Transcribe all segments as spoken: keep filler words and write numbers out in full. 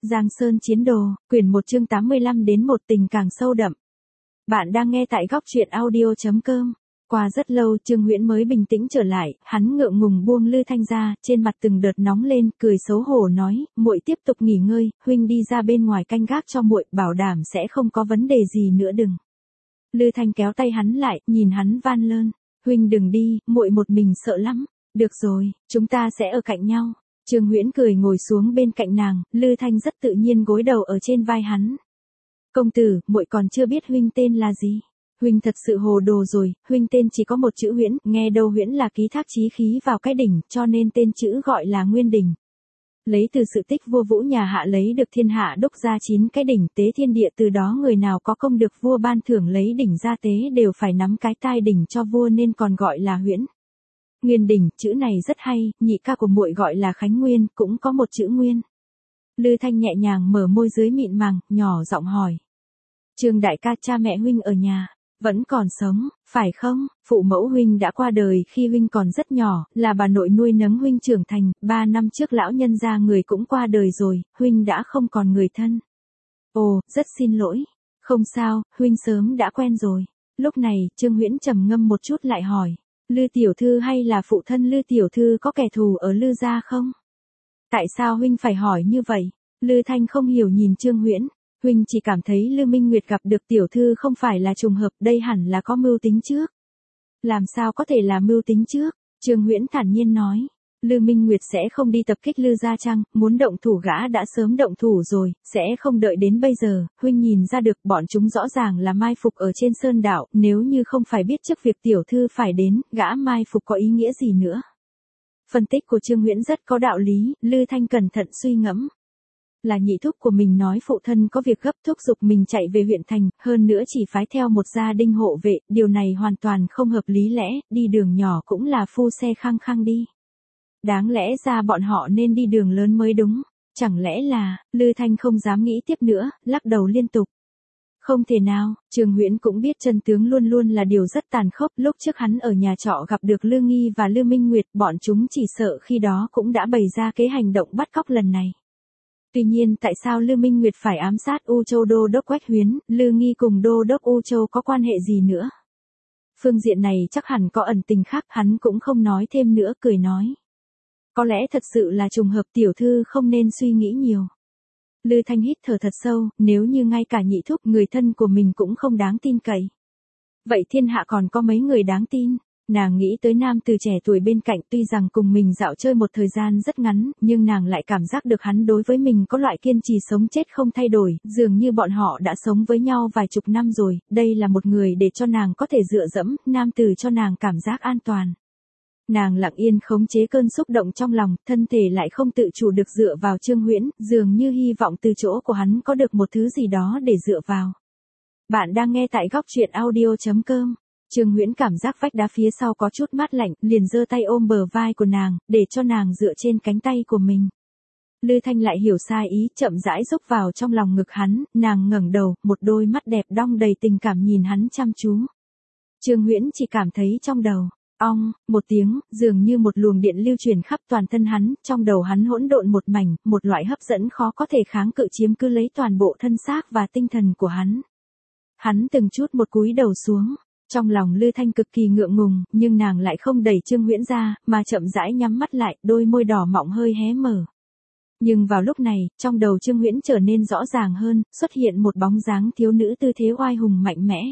Giang Sơn Chiến Đồ, quyển một chương tám mươi lăm đến một tình càng sâu đậm. Bạn đang nghe tại góc truyện audio chấm com. Qua rất lâu Trương Huyễn mới bình tĩnh trở lại, hắn ngượng ngùng buông Lư Thanh ra, trên mặt từng đợt nóng lên, cười xấu hổ nói, muội tiếp tục nghỉ ngơi, huynh đi ra bên ngoài canh gác cho muội, bảo đảm sẽ không có vấn đề gì nữa đừng. Lư Thanh kéo tay hắn lại, nhìn hắn van lơn, huynh đừng đi, muội một mình sợ lắm. Được rồi, chúng ta sẽ ở cạnh nhau. Trương Huyễn cười ngồi xuống bên cạnh nàng, Lư Thanh rất tự nhiên gối đầu ở trên vai hắn. Công tử, muội còn chưa biết huynh tên là gì. Huynh thật sự hồ đồ rồi, huynh tên chỉ có một chữ Huyễn, nghe đâu Huyễn là ký thác chí khí vào cái đỉnh, cho nên tên chữ gọi là Nguyên Đỉnh. Lấy từ sự tích vua Vũ nhà Hạ lấy được thiên hạ đúc ra chín cái đỉnh tế thiên địa, từ đó người nào có công được vua ban thưởng lấy đỉnh ra tế đều phải nắm cái tai đỉnh cho vua nên còn gọi là Huyễn. Nguyên Đỉnh, chữ này rất hay, nhị ca của muội gọi là Khánh Nguyên, cũng có một chữ Nguyên. Lư Thanh nhẹ nhàng mở môi dưới mịn màng, nhỏ giọng hỏi. Trương đại ca, cha mẹ huynh ở nhà, vẫn còn sống, phải không? Phụ mẫu huynh đã qua đời khi huynh còn rất nhỏ, là bà nội nuôi nấng huynh trưởng thành, ba năm trước lão nhân gia người cũng qua đời rồi, huynh đã không còn người thân. Ồ, rất xin lỗi. Không sao, huynh sớm đã quen rồi. Lúc này, Trương Huyễn trầm ngâm một chút lại hỏi. Lư tiểu thư hay là phụ thân Lư tiểu thư có kẻ thù ở Lư gia không? Tại sao huynh phải hỏi như vậy? Lư Thanh không hiểu nhìn Trương Huyễn, huynh chỉ cảm thấy Lư Minh Nguyệt gặp được tiểu thư không phải là trùng hợp, đây hẳn là có mưu tính trước. Làm sao có thể là mưu tính trước? Trương Huyễn thản nhiên nói. Lư Minh Nguyệt sẽ không đi tập kích Lư gia chăng, muốn động thủ gã đã sớm động thủ rồi, sẽ không đợi đến bây giờ, huynh nhìn ra được bọn chúng rõ ràng là mai phục ở trên sơn đảo, nếu như không phải biết trước việc tiểu thư phải đến, gã mai phục có ý nghĩa gì nữa. Phân tích của Trương Huyễn rất có đạo lý, Lư Thanh cẩn thận suy ngẫm. Là nhị thúc của mình nói phụ thân có việc gấp thúc giục mình chạy về huyện thành, hơn nữa chỉ phái theo một gia đình hộ vệ, điều này hoàn toàn không hợp lý lẽ, đi đường nhỏ cũng là phu xe khăng khăng đi. Đáng lẽ ra bọn họ nên đi đường lớn mới đúng, chẳng lẽ là, Lư Thanh không dám nghĩ tiếp nữa, lắc đầu liên tục. Không thể nào, Trương Huyễn cũng biết chân tướng luôn luôn là điều rất tàn khốc, lúc trước hắn ở nhà trọ gặp được Lư Nghi và Lư Minh Nguyệt, bọn chúng chỉ sợ khi đó cũng đã bày ra kế hành động bắt cóc lần này. Tuy nhiên tại sao Lư Minh Nguyệt phải ám sát U Châu Đô đốc Quách Huyến, Lư Nghi cùng Đô đốc U Châu có quan hệ gì nữa? Phương diện này chắc hẳn có ẩn tình khác, hắn cũng không nói thêm nữa, cười nói. Có lẽ thật sự là trùng hợp, tiểu thư không nên suy nghĩ nhiều. Lư Thanh hít thở thật sâu, nếu như ngay cả nhị thúc người thân của mình cũng không đáng tin cậy. Vậy thiên hạ còn có mấy người đáng tin? Nàng nghĩ tới nam từ trẻ tuổi bên cạnh, tuy rằng cùng mình dạo chơi một thời gian rất ngắn, nhưng nàng lại cảm giác được hắn đối với mình có loại kiên trì sống chết không thay đổi, dường như bọn họ đã sống với nhau vài chục năm rồi, đây là một người để cho nàng có thể dựa dẫm, nam từ cho nàng cảm giác an toàn. Nàng lặng yên khống chế cơn xúc động trong lòng, thân thể lại không tự chủ được dựa vào Trương Huyễn, dường như hy vọng từ chỗ của hắn có được một thứ gì đó để dựa vào. Bạn đang nghe tại góc truyện audio chấm com. Trương Huyễn cảm giác vách đá phía sau có chút mát lạnh, liền giơ tay ôm bờ vai của nàng, để cho nàng dựa trên cánh tay của mình. Lư Thanh lại hiểu sai ý, chậm rãi rúc vào trong lòng ngực hắn, nàng ngẩng đầu, một đôi mắt đẹp đong đầy tình cảm nhìn hắn chăm chú. Trương Huyễn chỉ cảm thấy trong đầu, ong, một tiếng, dường như một luồng điện lưu truyền khắp toàn thân hắn, trong đầu hắn hỗn độn một mảnh, một loại hấp dẫn khó có thể kháng cự chiếm cứ lấy toàn bộ thân xác và tinh thần của hắn. Hắn từng chút một cúi đầu xuống. Trong lòng Lư Thanh cực kỳ ngượng ngùng, nhưng nàng lại không đẩy Trương Huyễn ra, mà chậm rãi nhắm mắt lại, đôi môi đỏ mọng hơi hé mở. Nhưng vào lúc này, trong đầu Trương Huyễn trở nên rõ ràng hơn, xuất hiện một bóng dáng thiếu nữ tư thế oai hùng mạnh mẽ.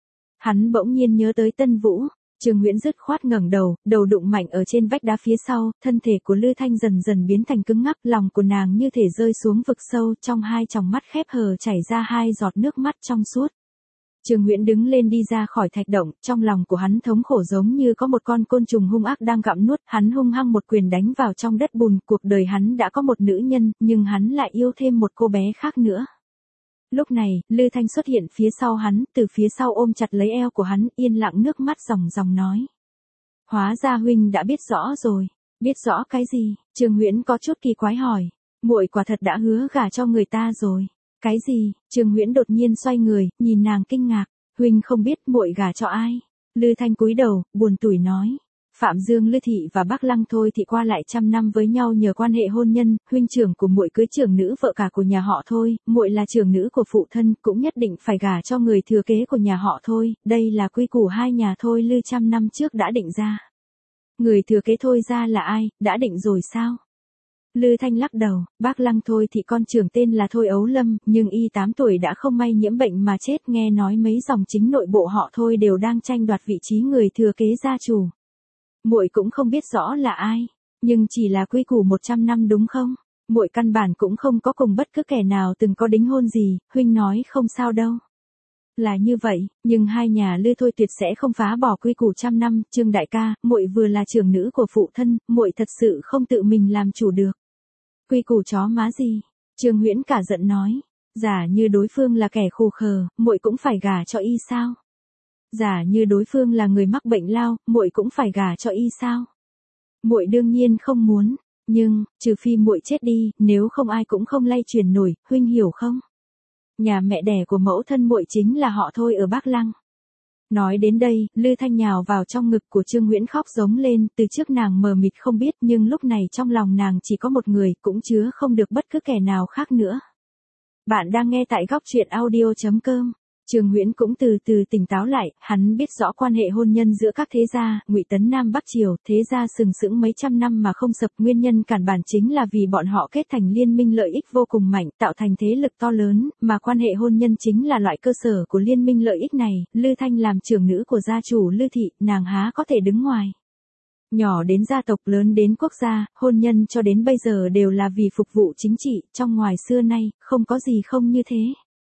Hắn bỗng nhiên nhớ tới Tân Vũ, Trương Huyễn dứt khoát ngẩng đầu, đầu đụng mạnh ở trên vách đá phía sau, thân thể của Lư Thanh dần dần biến thành cứng ngắc, lòng của nàng như thể rơi xuống vực sâu, trong hai tròng mắt khép hờ chảy ra hai giọt nước mắt trong suốt. Trương Huyễn đứng lên đi ra khỏi thạch động, trong lòng của hắn thống khổ giống như có một con côn trùng hung ác đang gặm nuốt, hắn hung hăng một quyền đánh vào trong đất bùn, cuộc đời hắn đã có một nữ nhân, nhưng hắn lại yêu thêm một cô bé khác nữa. Lúc này, Lư Thanh xuất hiện phía sau hắn, từ phía sau ôm chặt lấy eo của hắn, yên lặng nước mắt ròng ròng nói. Hóa ra huynh đã biết rõ rồi. Biết rõ cái gì? Trương Huyễn có chút kỳ quái hỏi. Muội quả thật đã hứa gả cho người ta rồi. Cái gì? Trương Huyễn đột nhiên xoay người, nhìn nàng kinh ngạc. Huynh không biết muội gả cho ai? Lư Thanh cúi đầu, buồn tủi nói. Phạm Dương Lư thị và Bắc Lăng Thôi thị qua lại trăm năm với nhau nhờ quan hệ hôn nhân, huynh trưởng của muội cưới trưởng nữ vợ cả của nhà họ Thôi, muội là trưởng nữ của phụ thân, cũng nhất định phải gả cho người thừa kế của nhà họ Thôi, đây là quy củ hai nhà Thôi Lư trăm năm trước đã định ra. Người thừa kế Thôi ra là ai, đã định rồi sao? Lư Thanh lắc đầu, Bác Lăng Thôi thị con trưởng tên là Thôi Ấu Lâm, nhưng y tám tuổi đã không may nhiễm bệnh mà chết, nghe nói mấy dòng chính nội bộ họ Thôi đều đang tranh đoạt vị trí người thừa kế gia chủ. Muội cũng không biết rõ là ai, nhưng chỉ là quy củ một trăm năm đúng không? Muội căn bản cũng không có cùng bất cứ kẻ nào từng có đính hôn gì, huynh nói không sao đâu. Là như vậy, nhưng hai nhà Lư Thôi tuyệt sẽ không phá bỏ quy củ trăm năm, Trương đại ca, muội vừa là trưởng nữ của phụ thân, muội thật sự không tự mình làm chủ được. Quy củ chó má gì? Trương Huyễn cả giận nói, giả như đối phương là kẻ khù khờ, muội cũng phải gả cho y sao? Giả như đối phương là người mắc bệnh lao, muội cũng phải gả cho y sao? Muội đương nhiên không muốn, nhưng trừ phi muội chết đi, nếu không ai cũng không lay chuyển nổi, huynh hiểu không? Nhà mẹ đẻ của mẫu thân muội chính là họ Thôi ở Bắc Lăng. Nói đến đây, Lư Thanh nhào vào trong ngực của Trương Huyễn khóc giống lên, từ trước nàng mờ mịt không biết, nhưng lúc này trong lòng nàng chỉ có một người, cũng chứa không được bất cứ kẻ nào khác nữa. Bạn đang nghe tại góc truyện audio chấm com. Trương Huyễn cũng từ từ tỉnh táo lại, hắn biết rõ quan hệ hôn nhân giữa các thế gia, Ngụy Tấn Nam Bắc Triều, thế gia sừng sững mấy trăm năm mà không sập, nguyên nhân cản bản chính là vì bọn họ kết thành liên minh lợi ích vô cùng mạnh, tạo thành thế lực to lớn, mà quan hệ hôn nhân chính là loại cơ sở của liên minh lợi ích này. Lư Thanh làm trưởng nữ của gia chủ Lư thị, nàng há có thể đứng ngoài. Nhỏ đến gia tộc, lớn đến quốc gia, hôn nhân cho đến bây giờ đều là vì phục vụ chính trị, trong ngoài xưa nay, không có gì không như thế.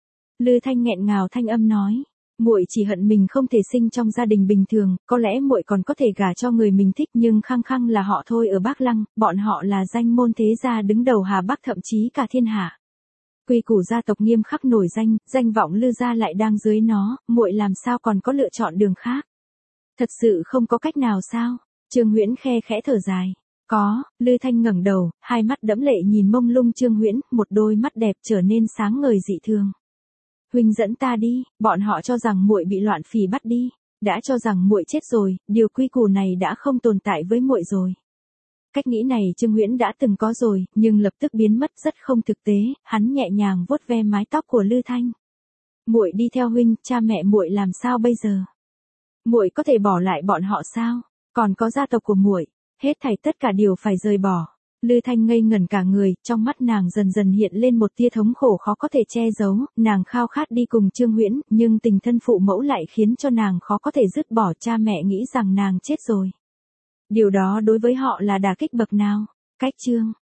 Lư Thanh nghẹn ngào thanh âm nói, muội chỉ hận mình không thể sinh trong gia đình bình thường, có lẽ muội còn có thể gả cho người mình thích, nhưng khăng khăng là họ Thôi ở Bắc Lăng, bọn họ là danh môn thế gia đứng đầu Hà Bắc thậm chí cả thiên hạ. Quy củ gia tộc nghiêm khắc nổi danh, danh vọng Lư gia lại đang dưới nó, muội làm sao còn có lựa chọn đường khác? Thật sự không có cách nào sao? Trương Huyễn khe khẽ thở dài. Có, Lư Thanh ngẩng đầu, hai mắt đẫm lệ nhìn mông lung Trương Huyễn, một đôi mắt đẹp trở nên sáng ngời dị thường. Huynh dẫn ta đi, bọn họ cho rằng muội bị loạn phỉ bắt đi, đã cho rằng muội chết rồi, điều quy củ này đã không tồn tại với muội rồi. Cách nghĩ này Trương Huyễn đã từng có rồi, nhưng lập tức biến mất rất không thực tế, hắn nhẹ nhàng vuốt ve mái tóc của Lư Thanh. Muội đi theo huynh, cha mẹ muội làm sao bây giờ? Muội có thể bỏ lại bọn họ sao? Còn có gia tộc của muội, hết thảy tất cả đều phải rời bỏ. Lư Thanh ngây ngẩn cả người, trong mắt nàng dần dần hiện lên một tia thống khổ khó có thể che giấu, nàng khao khát đi cùng Trương Huyễn, nhưng tình thân phụ mẫu lại khiến cho nàng khó có thể dứt bỏ, cha mẹ nghĩ rằng nàng chết rồi. Điều đó đối với họ là đả kích bậc nào? Cách chương